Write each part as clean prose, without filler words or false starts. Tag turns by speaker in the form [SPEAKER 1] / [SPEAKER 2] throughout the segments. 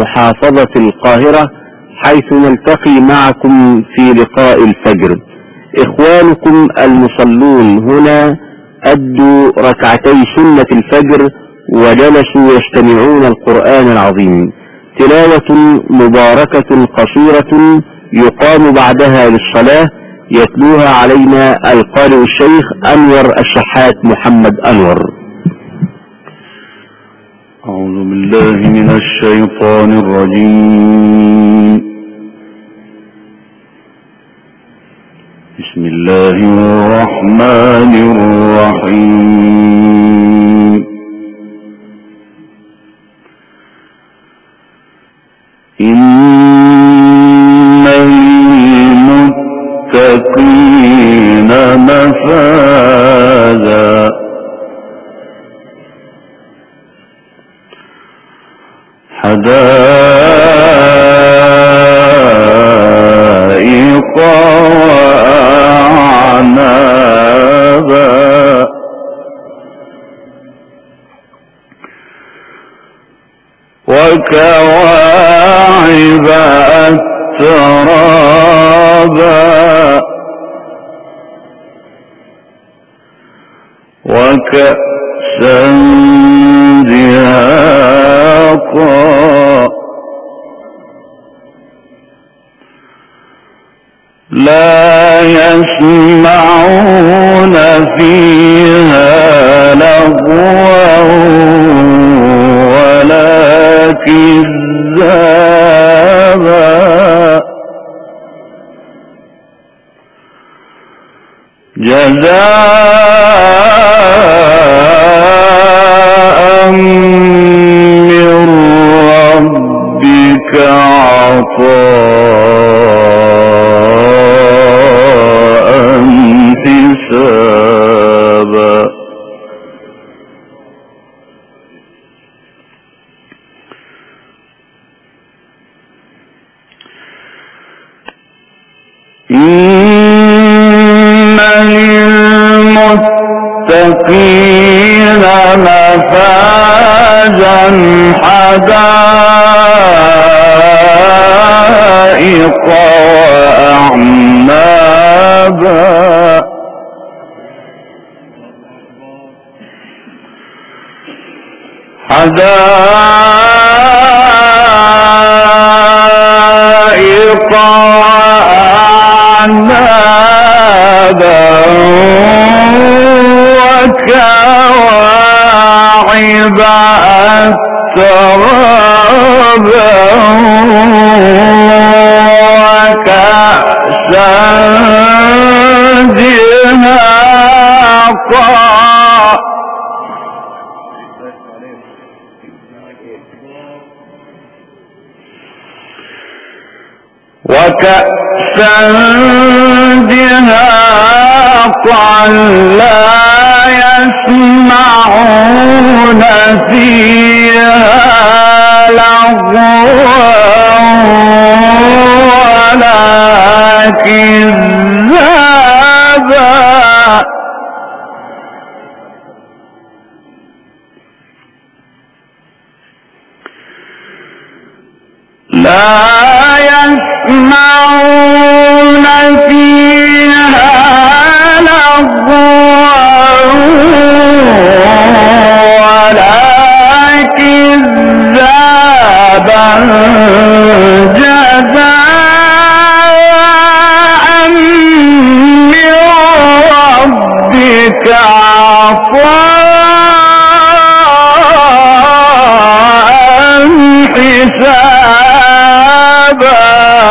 [SPEAKER 1] محافظة القاهرة، حيث نلتقي معكم في لقاء الفجر. إخوانكم المصلون هنا أدوا ركعتي سنة الفجر وجلسوا يستمعون القرآن العظيم، تلاوة مباركة قصيرة يقام بعدها للصلاة، يتلوها علينا القارئ الشيخ أنور الشحات محمد أنور.
[SPEAKER 2] أعوذ بالله من الشيطان الرجيم. بسم الله الرحمن الرحيم. إن للمتقين مفازا حدائق وأعنابا وكواعب أترابا وكأسا دهاقا لا يسمعون فيها لغوا ولا كذابا جزاء من ربك عطاء حسابا. إن للمتقين مفازا حدائق وأعنابا حدائق وأعنابا وكواعب أترابا وكأسا دهاقا وكأسا دهاقا لا يسمعون فيها لغوا ولا كذابا لا يسمعون فيها لغوا ولا كذابا جزاء من ربك عطاء حسابا.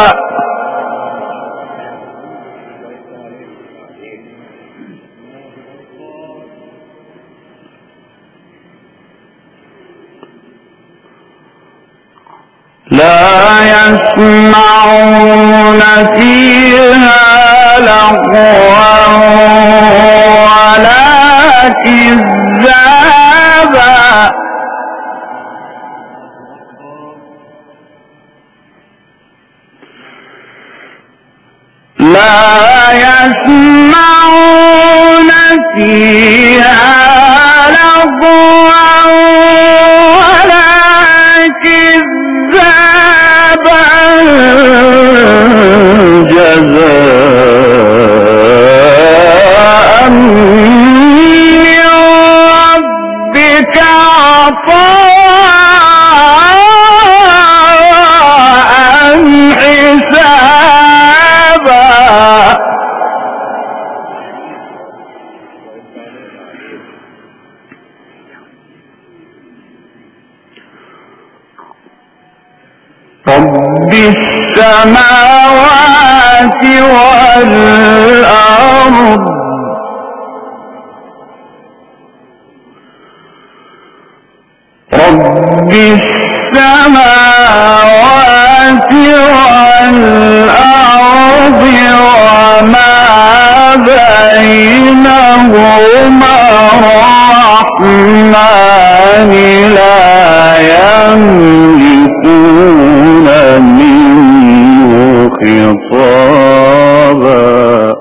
[SPEAKER 2] لا يسمعون فيها لغوا ولا كذابا لا يسمعون فيها لغوا ولا كذابا جزاء من ربك عطاء حسابا. رب السماوات والأرض رب السماوات والأرض وما بينهما الرحمن لا يملكون منه خطابا.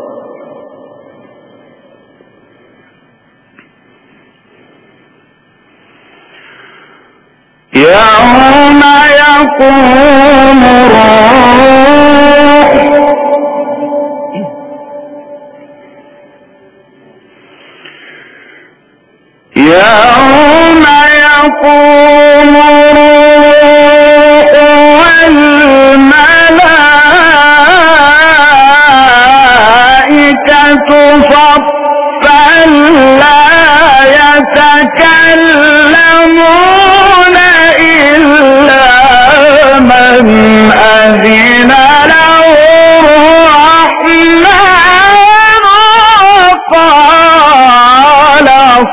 [SPEAKER 2] يوم يقوم الروح يوم يقوم الروح والملائكة صفا لا يتكلمون إلا من أذن له الرحمن وقال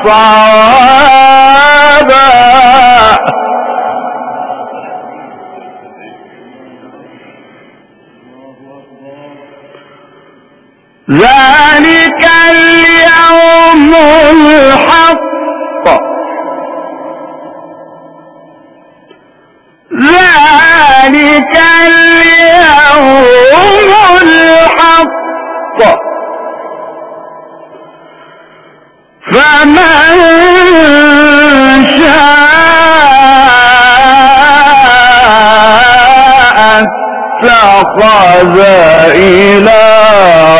[SPEAKER 2] صوابا. ذلك اليوم الحق ذلك اليوم الحق فمن شاء اتخذ إلى